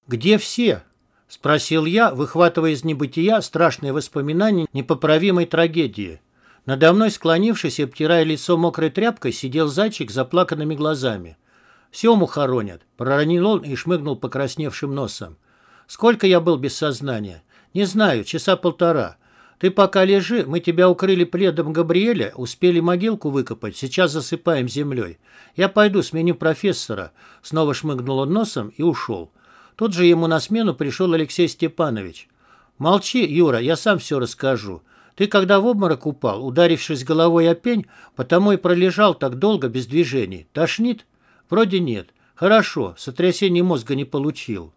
«Где все?» — спросил я, выхватывая из небытия страшные воспоминания непоправимой трагедии. Надо мной, склонившись и обтирая лицо мокрой тряпкой, сидел зайчик с заплаканными глазами. «Сему хоронят», — проронил он и шмыгнул покрасневшим носом. «Сколько я был без сознания?» «Не знаю, часа полтора. Ты пока лежи, мы тебя укрыли пледом Габриэля, успели могилку выкопать, сейчас засыпаем землей. Я пойду сменю профессора», — снова шмыгнул он носом и ушел. Тут же ему на смену пришел Алексей Степанович. «Молчи, Юра, я сам все расскажу. Ты когда в обморок упал, ударившись головой о пень, потому и пролежал так долго без движений. Тошнит? Вроде нет. Хорошо, сотрясение мозга не получил».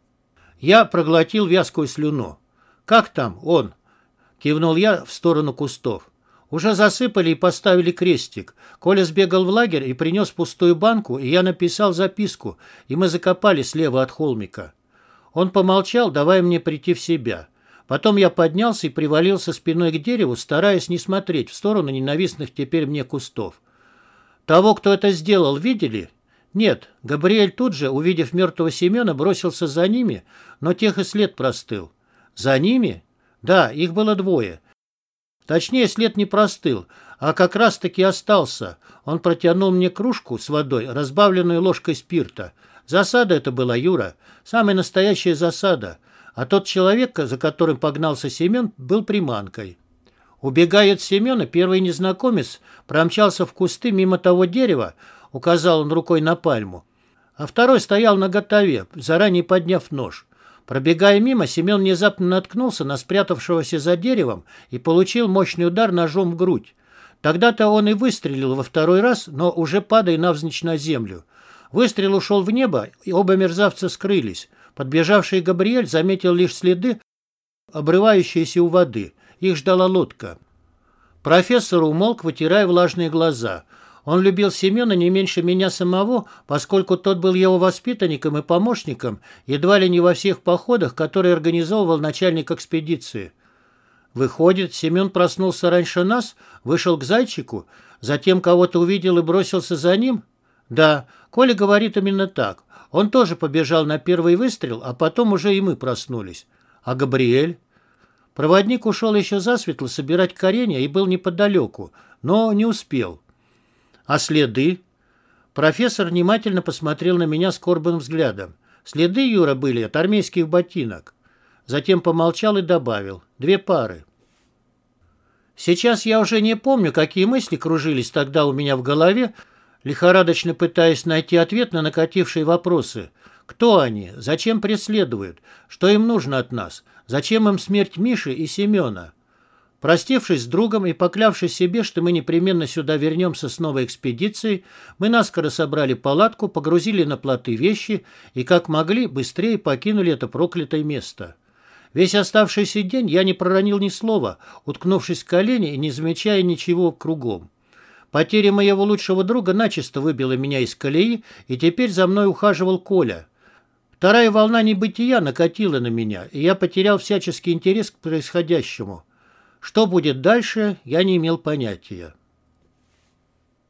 Я проглотил вязкую слюну. «Как там он?» — кивнул я в сторону кустов. «Уже засыпали и поставили крестик. Коля сбегал в лагерь и принес пустую банку, и я написал записку, и мы закопали слева от холмика». Он помолчал, давая мне прийти в себя. Потом я поднялся и привалился спиной к дереву, стараясь не смотреть в сторону ненавистных теперь мне кустов. «Того, кто это сделал, видели?» «Нет». Габриэль тут же, увидев мертвого Семена, бросился за ними, но тех и след простыл. «За ними?» «Да, их было двое. Точнее, след не простыл, а как раз-таки остался. Он протянул мне кружку с водой, разбавленную ложкой спирта. Засада это была, Юра. Самая настоящая засада. А тот человек, за которым погнался Семен, был приманкой». Убегая от Семена, первый незнакомец промчался в кусты мимо того дерева, указал он рукой на пальму, а второй стоял наготове, заранее подняв нож. Пробегая мимо, Семен внезапно наткнулся на спрятавшегося за деревом и получил мощный удар ножом в грудь. Тогда-то он и выстрелил во второй раз, но уже падая навзничь на землю. Выстрел ушел в небо, и оба мерзавца скрылись. Подбежавший Габриэль заметил лишь следы, обрывающиеся у воды. Их ждала лодка. Профессор умолк, вытирая влажные глаза. Он любил Семена не меньше меня самого, поскольку тот был его воспитанником и помощником едва ли не во всех походах, которые организовывал начальник экспедиции. Выходит, Семен проснулся раньше нас, вышел к зайчику, затем кого-то увидел и бросился за ним? Да, Коля говорит именно так. Он тоже побежал на первый выстрел, а потом уже и мы проснулись. А Габриэль? Проводник ушел еще засветло собирать коренья и был неподалеку, но не успел. А следы? Профессор внимательно посмотрел на меня скорбным взглядом. Следы, Юра, были от армейских ботинок. Затем помолчал и добавил: 2 пары. Сейчас я уже не помню, какие мысли кружились тогда у меня в голове, лихорадочно пытаясь найти ответ на накатившие вопросы. Кто они? Зачем преследуют? Что им нужно от нас? Зачем им смерть Миши и Семена? Простившись с другом и поклявшись себе, что мы непременно сюда вернемся с новой экспедицией, мы наскоро собрали палатку, погрузили на плоты вещи и, как могли, быстрее покинули это проклятое место. Весь оставшийся день я не проронил ни слова, уткнувшись в колени и не замечая ничего кругом. Потеря моего лучшего друга начисто выбила меня из колеи, и теперь за мной ухаживал Коля. Вторая волна небытия накатила на меня, и я потерял всяческий интерес к происходящему. Что будет дальше, я не имел понятия.